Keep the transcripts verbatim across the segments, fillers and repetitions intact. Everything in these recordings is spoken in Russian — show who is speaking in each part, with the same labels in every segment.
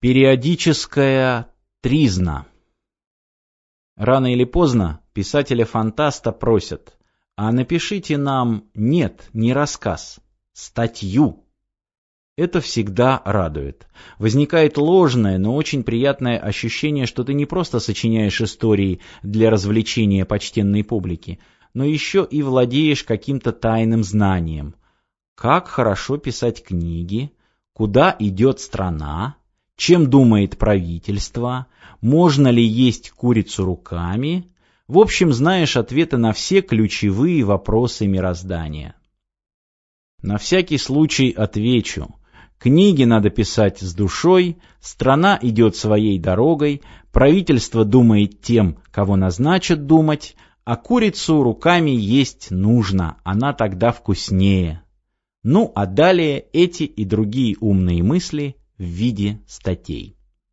Speaker 1: Периодическая тризна. Рано или поздно писателя-фантаста просят: а напишите нам, нет, не рассказ, статью. Это всегда радует. Возникает ложное, но очень приятное ощущение, что ты не просто сочиняешь истории для развлечения почтенной публики, но еще и владеешь каким-то тайным знанием. Как хорошо писать книги, куда идет страна, чем думает правительство, можно ли есть курицу руками. В общем, знаешь ответы на все ключевые вопросы мироздания. На всякий случай отвечу. Книги надо писать с душой, страна идет своей дорогой, правительство думает тем, кого назначат думать, а курицу руками есть нужно, она тогда вкуснее. Ну, а далее эти и другие умные мысли в виде статей.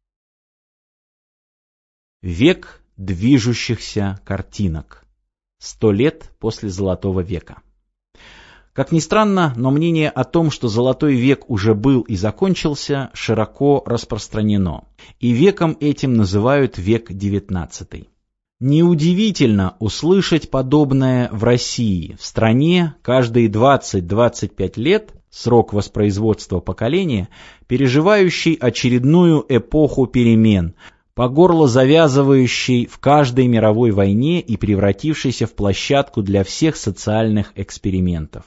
Speaker 1: Век движущихся картинок. Сто лет после Золотого века. Как ни странно, но мнение о том, что Золотой век уже был и закончился, широко распространено. И веком этим называют век девятнадцатый. Неудивительно услышать подобное в России, в стране, каждые двадцать-двадцать пять лет, срок воспроизводства поколения, переживающей очередную эпоху перемен, по горло завязывающей в каждой мировой войне и превратившейся в площадку для всех социальных экспериментов.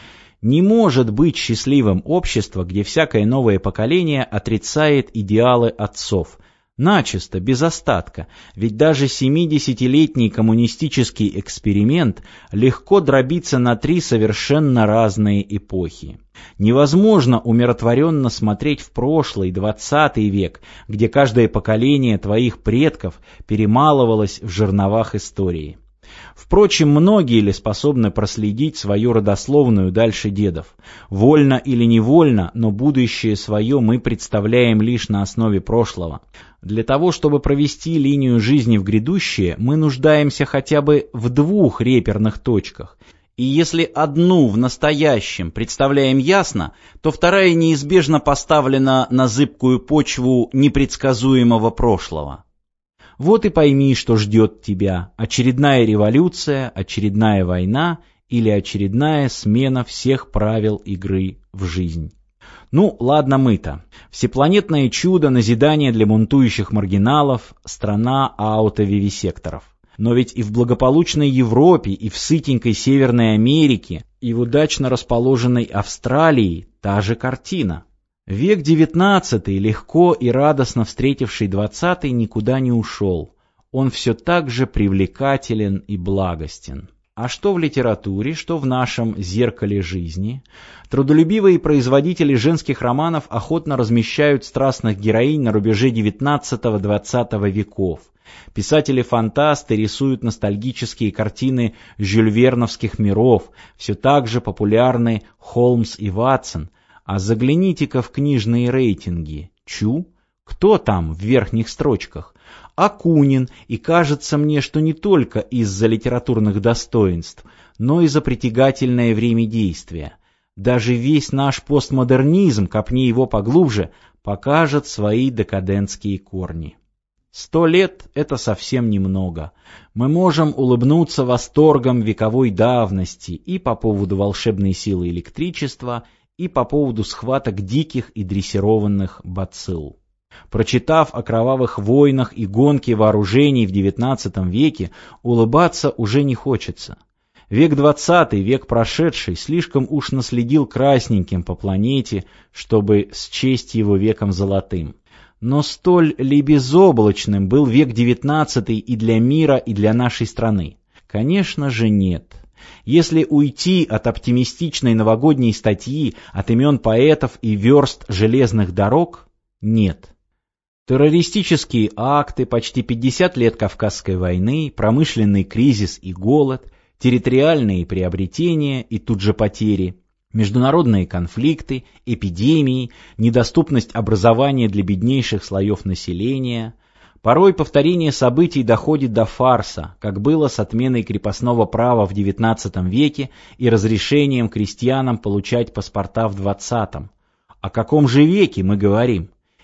Speaker 1: Не может быть счастливым общество, где всякое новое поколение отрицает идеалы отцов. Начисто, без остатка, ведь даже семидесятилетний коммунистический эксперимент легко дробится на три совершенно разные эпохи. Невозможно умиротворенно смотреть в прошлый, двадцатый век, где каждое поколение твоих предков перемалывалось в жерновах истории. Впрочем, многие ли способны проследить свою родословную дальше дедов? Вольно или невольно, но будущее свое мы представляем лишь на основе прошлого. Для того, чтобы провести линию жизни в грядущее, мы нуждаемся хотя бы в двух реперных точках. И если одну в настоящем представляем ясно, то вторая неизбежно поставлена на зыбкую почву непредсказуемого прошлого. Вот и пойми, что ждет тебя: очередная революция, очередная война или очередная смена всех правил игры в жизнь. Ну, ладно мы-то. Всепланетное чудо назидания для бунтующих маргиналов – страна аутовивисекторов. Но ведь и в благополучной Европе, и в сытенькой Северной Америке, и в удачно расположенной Австралии та же картина. Век девятнадцатый, легко и радостно встретивший двадцатый, никуда не ушел. Он все так же привлекателен и благостен. А что в литературе, что в нашем «Зеркале жизни»? Трудолюбивые производители женских романов охотно размещают страстных героинь на рубеже девятнадцатого-двадцатого веков. Писатели-фантасты рисуют ностальгические картины жюльверновских миров, все так же популярны Холмс и Ватсон. А загляните-ка в книжные рейтинги. Чу? Кто там в верхних строчках? Акунин, и кажется мне, что не только из-за литературных достоинств, но и за притягательное время действия. Даже весь наш постмодернизм, копни его поглубже, покажет свои декадентские корни. Сто лет — это совсем немного. Мы можем улыбнуться восторгом вековой давности и по поводу волшебной силы электричества, и по поводу схваток диких и дрессированных бацилл. Прочитав о кровавых войнах и гонке вооружений в девятнадцатом веке, улыбаться уже не хочется. Век двадцатый, век прошедший, слишком уж наследил красненьким по планете, чтобы счесть его веком золотым. Но столь ли безоблачным был век девятнадцатый и для мира, и для нашей страны? Конечно же нет. Если уйти от оптимистичной новогодней статьи, от имен поэтов и верст железных дорог, нет. Террористические акты, почти пятьдесят лет Кавказской войны, промышленный кризис и голод, территориальные приобретения и тут же потери, международные конфликты, эпидемии, недоступность образования для беднейших слоев населения. Порой повторение событий доходит до фарса, как было с отменой крепостного права в девятнадцатом веке и разрешением крестьянам получать паспорта в двадцатом. О каком же веке мы говорим?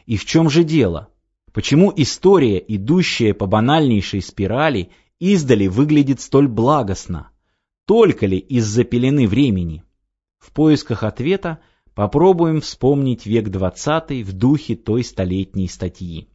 Speaker 1: И в чем же дело? Почему история, идущая по банальнейшей спирали, издали выглядит столь благостно? Только ли из-за пелены времени? В поисках ответа попробуем вспомнить век двадцатый в духе той столетней статьи.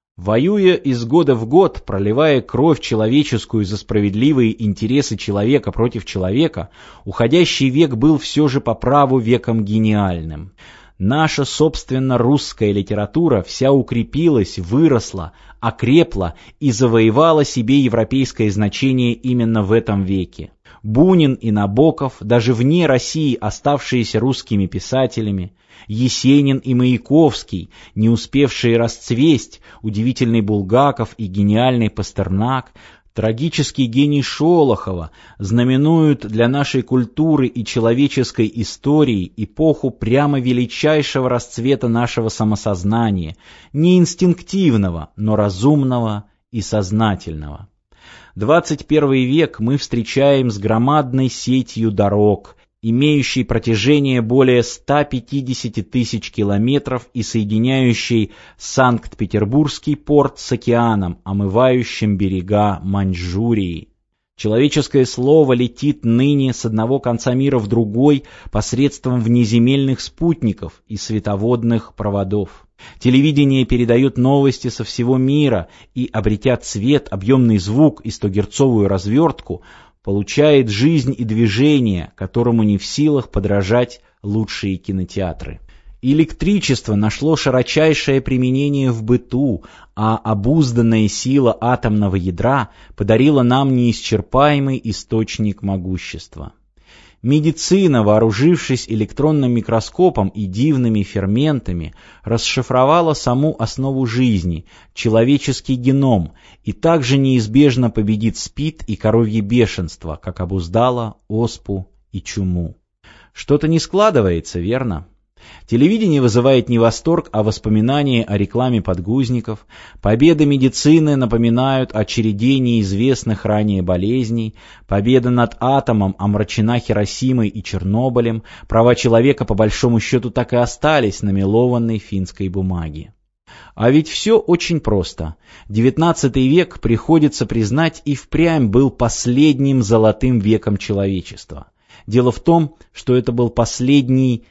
Speaker 1: Воюя из года в год, проливая кровь человеческую за справедливые интересы человека против человека, уходящий век был все же по праву веком гениальным. Наша, собственно, русская литература вся укрепилась, выросла, окрепла и завоевала себе европейское значение именно в этом веке. Бунин и Набоков, даже вне России оставшиеся русскими писателями, Есенин и Маяковский, не успевшие расцвесть, удивительный Булгаков и гениальный Пастернак, трагический гений Шолохова знаменуют для нашей культуры и человеческой истории эпоху прямо величайшего расцвета нашего самосознания, не инстинктивного, но разумного и сознательного. двадцать первый век мы встречаем с громадной сетью дорог, имеющей протяжение более ста пятидесяти тысяч километров и соединяющей Санкт-Петербургский порт с океаном, омывающим берега Маньчжурии. Человеческое слово летит ныне с одного конца мира в другой посредством внеземельных спутников и световодных проводов. Телевидение передает новости со всего мира и, обретя цвет, объемный звук и стогерцовую развертку, получает жизнь и движение, которому не в силах подражать лучшие кинотеатры. Электричество нашло широчайшее применение в быту, а обузданная сила атомного ядра подарила нам неисчерпаемый источник могущества. Медицина, вооружившись электронным микроскопом и дивными ферментами, расшифровала саму основу жизни, человеческий геном, и также неизбежно победит СПИД и коровье бешенство, как обуздала оспу и чуму. Что-то не складывается, верно? Телевидение вызывает не восторг, а воспоминания о рекламе подгузников. Победы медицины напоминают о череде неизвестных ранее болезней. Победа над атомом омрачена Хиросимой и Чернобылем. Права человека по большому счету так и остались на мелованной финской бумаге. А ведь все очень просто. девятнадцатый век, приходится признать, и впрямь был последним золотым веком человечества. Дело в том, что это был последний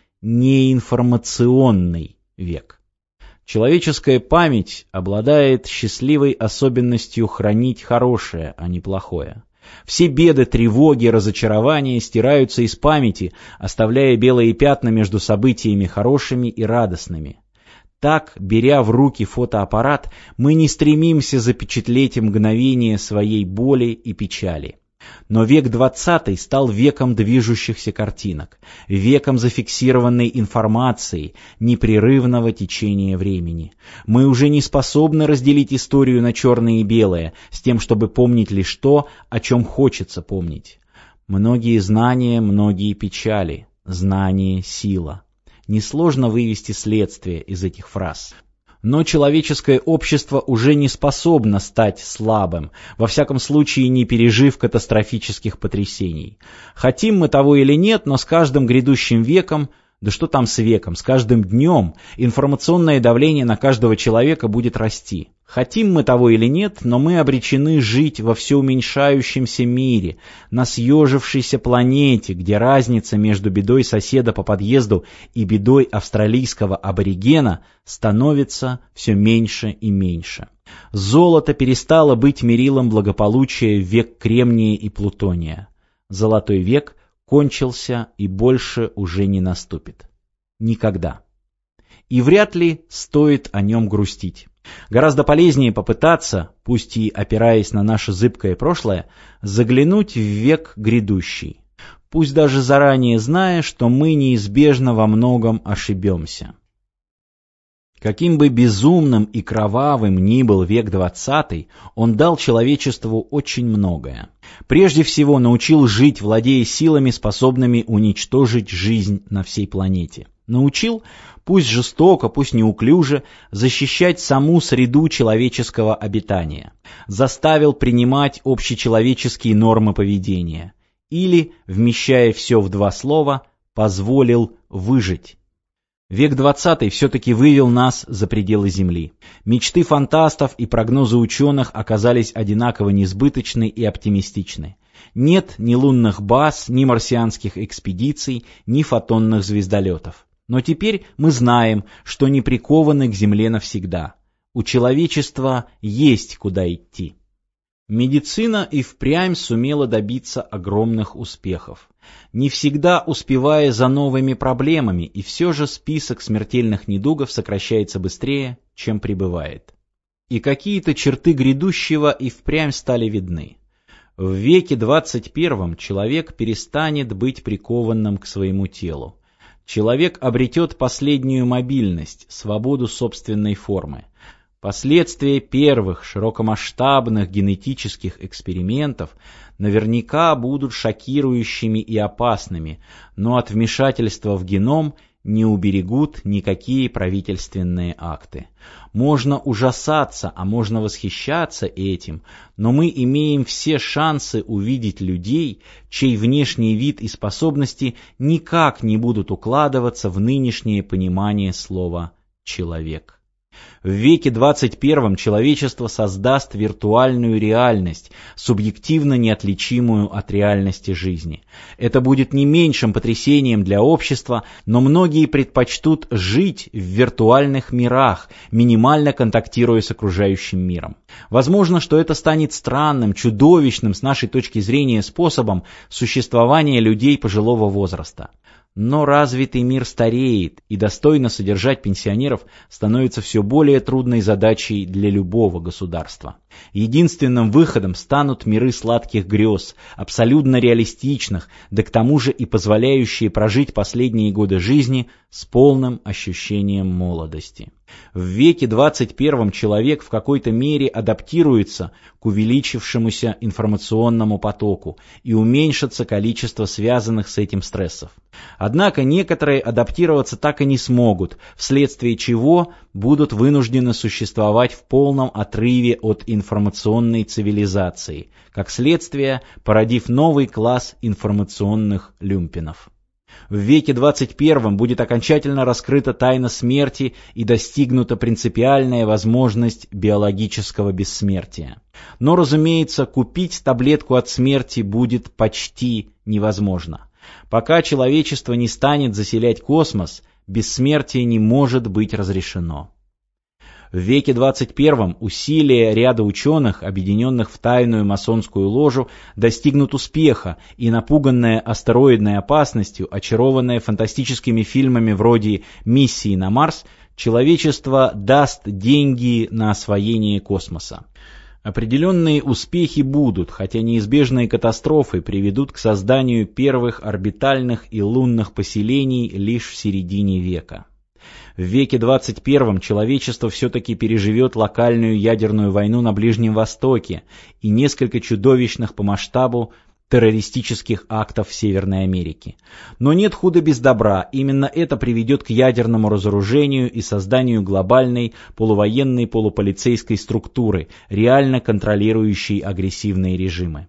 Speaker 1: неинформационный век. Человеческая память обладает счастливой особенностью хранить хорошее, а не плохое. Все беды, тревоги, разочарования стираются из памяти, оставляя белые пятна между событиями хорошими и радостными. Так, беря в руки фотоаппарат, мы не стремимся запечатлеть мгновение своей боли и печали. Но век двадцатый стал веком движущихся картинок, веком зафиксированной информации, непрерывного течения времени. Мы уже не способны разделить историю на черное и белое, с тем, чтобы помнить лишь то, о чем хочется помнить. Многие знания, многие печали, знание — сила. Несложно вывести следствие из этих фраз. Но человеческое общество уже не способно стать слабым, во всяком случае не пережив катастрофических потрясений. Хотим мы того или нет, но с каждым грядущим веком, да что там с веком, с каждым днем информационное давление на каждого человека будет расти. Хотим мы того или нет, но мы обречены жить во все уменьшающемся мире, на съежившейся планете, где разница между бедой соседа по подъезду и бедой австралийского аборигена становится все меньше и меньше. Золото перестало быть мерилом благополучия в век кремния и плутония. Золотой век кончился и больше уже не наступит. Никогда. И вряд ли стоит о нем грустить. Гораздо полезнее попытаться, пусть и опираясь на наше зыбкое прошлое, заглянуть в век грядущий, пусть даже заранее зная, что мы неизбежно во многом ошибемся. Каким бы безумным и кровавым ни был век двадцатый, он дал человечеству очень многое. Прежде всего научил жить, владея силами, способными уничтожить жизнь на всей планете. Научил, пусть жестоко, пусть неуклюже, защищать саму среду человеческого обитания. Заставил принимать общечеловеческие нормы поведения. Или, вмещая все в два слова, позволил выжить. Век двадцатый все-таки вывел нас за пределы Земли. Мечты фантастов и прогнозы ученых оказались одинаково несбыточны и оптимистичны. Нет ни лунных баз, ни марсианских экспедиций, ни фотонных звездолетов. Но теперь мы знаем, что не прикованы к Земле навсегда. У человечества есть куда идти. Медицина и впрямь сумела добиться огромных успехов. Не всегда успевая за новыми проблемами, и все же список смертельных недугов сокращается быстрее, чем прибывает. И какие-то черты грядущего и впрямь стали видны. В веке двадцать первом человек перестанет быть прикованным к своему телу. Человек обретет последнюю мобильность, свободу собственной формы. Последствия первых широкомасштабных генетических экспериментов наверняка будут шокирующими и опасными, но от вмешательства в геном не уберегут никакие правительственные акты. Можно ужасаться, а можно восхищаться этим, но мы имеем все шансы увидеть людей, чей внешний вид и способности никак не будут укладываться в нынешнее понимание слова «человек». В веке двадцать первом человечество создаст виртуальную реальность, субъективно неотличимую от реальности жизни. Это будет не меньшим потрясением для общества, но многие предпочтут жить в виртуальных мирах, минимально контактируя с окружающим миром. Возможно, что это станет странным, чудовищным с нашей точки зрения способом существования людей пожилого возраста. Но развитый мир стареет, и достойно содержать пенсионеров становится все более трудной задачей для любого государства. Единственным выходом станут миры сладких грез, абсолютно реалистичных, да к тому же и позволяющие прожить последние годы жизни с полным ощущением молодости. В веке двадцать первом человек в какой-то мере адаптируется к увеличившемуся информационному потоку и уменьшится количество связанных с этим стрессов. Однако некоторые адаптироваться так и не смогут, вследствие чего будут вынуждены существовать в полном отрыве от информационной цивилизации, как следствие породив новый класс информационных люмпинов. В веке двадцать первом будет окончательно раскрыта тайна смерти и достигнута принципиальная возможность биологического бессмертия. Но, разумеется, купить таблетку от смерти будет почти невозможно. Пока человечество не станет заселять космос, бессмертие не может быть разрешено. В веке двадцать первом усилия ряда ученых, объединенных в тайную масонскую ложу, достигнут успеха, и напуганная астероидной опасностью, очарованная фантастическими фильмами вроде «Миссии на Марс», человечество даст деньги на освоение космоса. Определенные успехи будут, хотя неизбежные катастрофы приведут к созданию первых орбитальных и лунных поселений лишь в середине века. В веке двадцать первом человечество все-таки переживет локальную ядерную войну на Ближнем Востоке и несколько чудовищных по масштабу террористических актов в Северной Америке. Но нет худа без добра, именно это приведет к ядерному разоружению и созданию глобальной полувоенной полуполицейской структуры, реально контролирующей агрессивные режимы.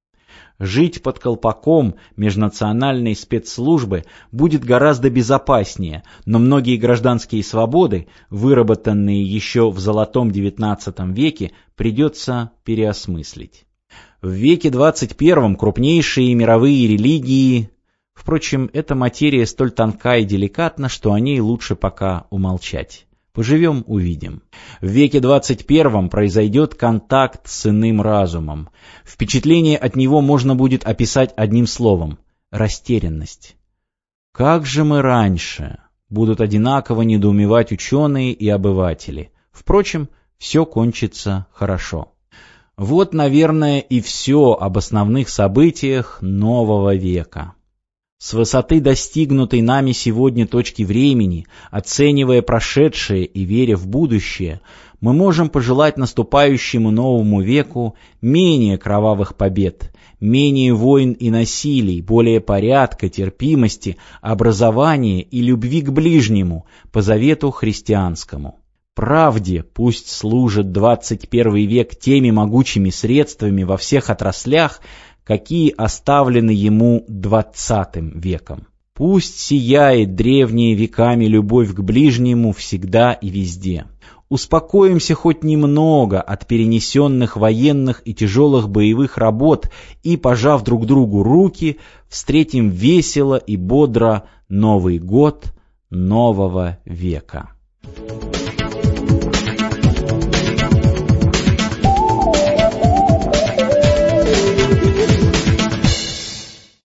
Speaker 1: Жить под колпаком межнациональной спецслужбы будет гораздо безопаснее, но многие гражданские свободы, выработанные еще в золотом девятнадцатом веке, придется переосмыслить. В веке двадцать первом крупнейшие мировые религии... Впрочем, эта материя столь тонка и деликатна, что о ней лучше пока умолчать. Поживем — увидим. В веке двадцать первом произойдет контакт с иным разумом. Впечатление от него можно будет описать одним словом — растерянность. Как же мы раньше? Будут одинаково недоумевать ученые и обыватели. Впрочем, все кончится хорошо. Вот, наверное, и все об основных событиях нового века. С высоты достигнутой нами сегодня точки времени, оценивая прошедшее и веря в будущее, мы можем пожелать наступающему новому веку менее кровавых побед, менее войн и насилий, более порядка, терпимости, образования и любви к ближнему по завету христианскому. Правде пусть служит двадцать первый век теми могучими средствами во всех отраслях, какие оставлены ему двадцатым веком. Пусть сияет древняя веками любовь к ближнему всегда и везде. Успокоимся хоть немного от перенесенных военных и тяжелых боевых работ и, пожав друг другу руки, встретим весело и бодро Новый год нового века.